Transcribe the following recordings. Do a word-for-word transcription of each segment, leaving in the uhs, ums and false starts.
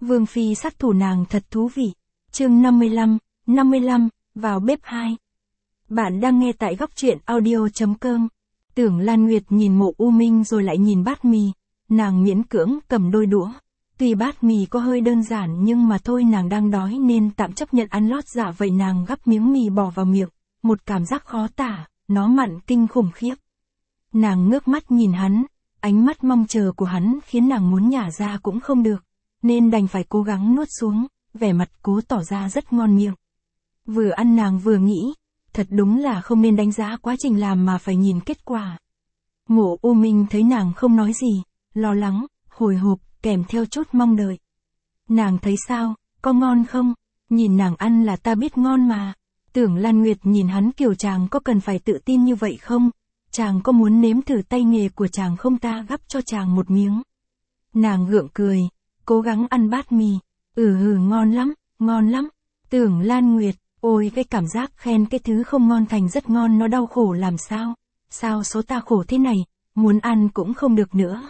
Vương phi sát thủ nàng thật thú vị. Chương năm mươi lăm, năm mươi lăm, vào bếp hai. Bạn đang nghe tại góc truyện audio chấm com. Tưởng Lan Nguyệt nhìn Mộ U Minh rồi lại nhìn bát mì, nàng miễn cưỡng cầm đôi đũa. Tuy bát mì có hơi đơn giản nhưng mà thôi, nàng đang đói nên tạm chấp nhận ăn lót dạ, vậy nàng gắp miếng mì bỏ vào miệng, một cảm giác khó tả, nó mặn kinh khủng khiếp. Nàng ngước mắt nhìn hắn, ánh mắt mong chờ của hắn khiến nàng muốn nhả ra cũng không được, nên đành phải cố gắng nuốt xuống, vẻ mặt cố tỏ ra rất ngon miệng. Vừa ăn nàng vừa nghĩ, thật đúng là không nên đánh giá quá trình làm mà phải nhìn kết quả. Mộ U Minh thấy nàng không nói gì, lo lắng, hồi hộp, kèm theo chút mong đợi. Nàng thấy sao, có ngon không? Nhìn nàng ăn là ta biết ngon mà. Tưởng Lan Nguyệt nhìn hắn kiểu chàng có cần phải tự tin như vậy không? Chàng có muốn nếm thử tay nghề của chàng không, ta gắp cho chàng một miếng. Nàng gượng cười, cố gắng ăn bát mì. Ừ hừ, ngon lắm, ngon lắm. Tưởng Lan Nguyệt, ôi cái cảm giác khen cái thứ không ngon thành rất ngon nó đau khổ làm sao? Sao số ta khổ thế này, muốn ăn cũng không được nữa.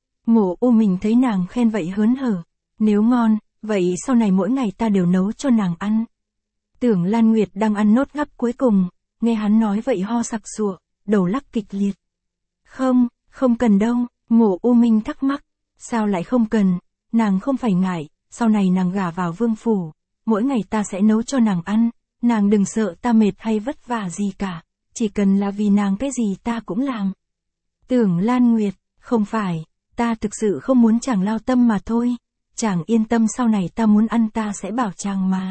Mộ U Minh thấy nàng khen vậy hớn hở. Nếu ngon, vậy sau này mỗi ngày ta đều nấu cho nàng ăn. Tưởng Lan Nguyệt đang ăn nốt gắp cuối cùng, nghe hắn nói vậy ho sặc sụa, đầu lắc kịch liệt. Không, không cần đâu, Mộ U Minh thắc mắc. Sao lại không cần, nàng không phải ngại, sau này nàng gả vào vương phủ, mỗi ngày ta sẽ nấu cho nàng ăn, nàng đừng sợ ta mệt hay vất vả gì cả, chỉ cần là vì nàng cái gì ta cũng làm. Tưởng Lan Nguyệt, không phải, ta thực sự không muốn chàng lao tâm mà thôi, chàng yên tâm, sau này ta muốn ăn ta sẽ bảo chàng mà.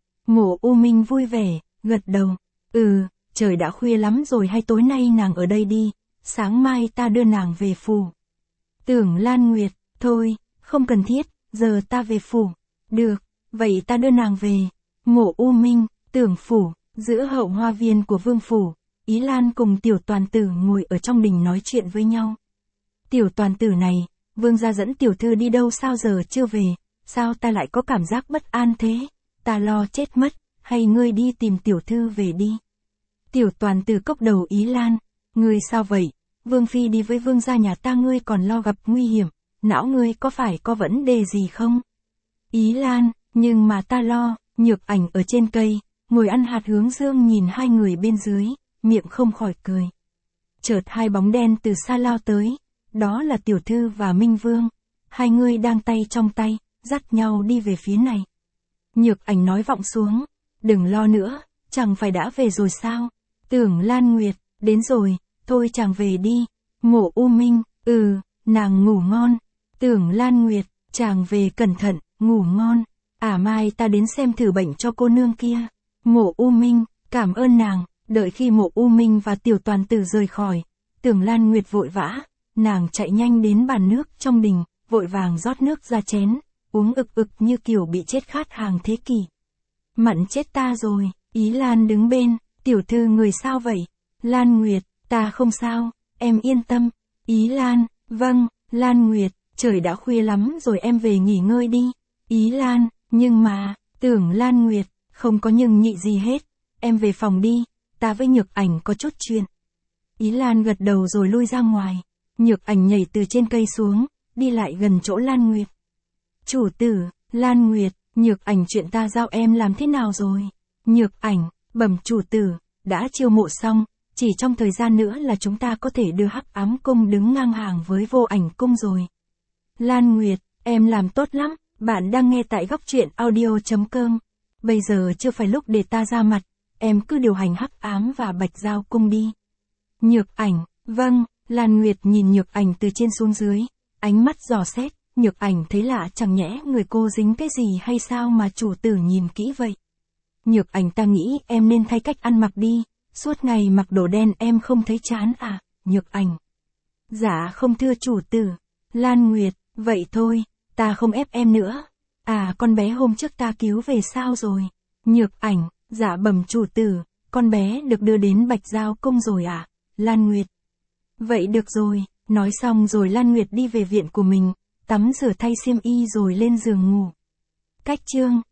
Mộ U Minh vui vẻ, gật đầu, ừ, trời đã khuya lắm rồi, hay tối nay nàng ở đây đi, sáng mai ta đưa nàng về phủ. Tưởng Lan Nguyệt, thôi, không cần thiết, giờ ta về phủ. Được, vậy ta đưa nàng về. Mộ U Minh, Tưởng phủ, giữa hậu hoa viên của vương phủ, Ý Lan cùng tiểu toàn tử ngồi ở trong đình nói chuyện với nhau. Tiểu toàn tử này, vương gia dẫn tiểu thư đi đâu sao giờ chưa về, sao ta lại có cảm giác bất an thế, ta lo chết mất, hay ngươi đi tìm tiểu thư về đi. Tiểu toàn tử cốc đầu Ý Lan, ngươi sao vậy, vương phi đi với vương gia nhà ta, ngươi còn lo gặp nguy hiểm, não ngươi có phải có vấn đề gì không? Ý Lan, nhưng mà ta lo. Nhược Ảnh ở trên cây, ngồi ăn hạt hướng dương nhìn hai người bên dưới, miệng không khỏi cười. Chợt hai bóng đen từ xa lao tới, đó là tiểu thư và Minh Vương, hai người đang tay trong tay, dắt nhau đi về phía này. Nhược Ảnh nói vọng xuống, đừng lo nữa, chẳng phải đã về rồi sao? Tưởng Lan Nguyệt, đến rồi, thôi chàng về đi. Mộ U Minh, ừ, nàng ngủ ngon. Tưởng Lan Nguyệt, chàng về cẩn thận, ngủ ngon. À mai ta đến xem thử bệnh cho cô nương kia. Mộ U Minh, cảm ơn nàng. Đợi khi Mộ U Minh và tiểu toàn tử rời khỏi, Tưởng Lan Nguyệt vội vã, nàng chạy nhanh đến bàn nước trong đình, vội vàng rót nước ra chén, uống ực ực như kiểu bị chết khát hàng thế kỷ. Mặn chết ta rồi. Ý Lan đứng bên, tiểu thư người sao vậy? Lan Nguyệt, ta không sao, em yên tâm. Ý Lan, vâng, Lan Nguyệt, trời đã khuya lắm rồi, em về nghỉ ngơi đi. Ý Lan, nhưng mà, Tưởng Lan Nguyệt, không có nhưng nhị gì hết, em về phòng đi, ta với Nhược Ảnh có chút chuyện. Ý Lan gật đầu rồi lui ra ngoài. Nhược Ảnh nhảy từ trên cây xuống, đi lại gần chỗ Lan Nguyệt. Chủ tử, Lan Nguyệt, Nhược Ảnh, chuyện ta giao em làm thế nào rồi? Nhược Ảnh, bẩm chủ tử, đã chiêu mộ xong, chỉ trong thời gian nữa là chúng ta có thể đưa Hắc Ám Cung đứng ngang hàng với Vô Ảnh Cung rồi. Lan Nguyệt, em làm tốt lắm, bạn đang nghe tại góc truyện audio chấm com. Bây giờ chưa phải lúc để ta ra mặt, em cứ điều hành Hắc Ám và Bạch Giao Cung đi. Nhược Ảnh, vâng. Lan Nguyệt nhìn Nhược Ảnh từ trên xuống dưới, ánh mắt dò xét. Nhược Ảnh thấy lạ, chẳng nhẽ người cô dính cái gì hay sao mà chủ tử nhìn kỹ vậy. Nhược Ảnh, ta nghĩ em nên thay cách ăn mặc đi, suốt ngày mặc đồ đen em không thấy chán à? Nhược Ảnh, dạ không thưa chủ tử. Lan Nguyệt, vậy thôi, ta không ép em nữa. À, con bé hôm trước ta cứu về sao rồi? Nhược Ảnh, dạ bẩm chủ tử, con bé được đưa đến Bạch Giao Cung rồi à? Lan Nguyệt, vậy được rồi. Nói xong rồi Lan Nguyệt đi về viện của mình, tắm rửa thay xiêm y rồi lên giường ngủ. Cách chương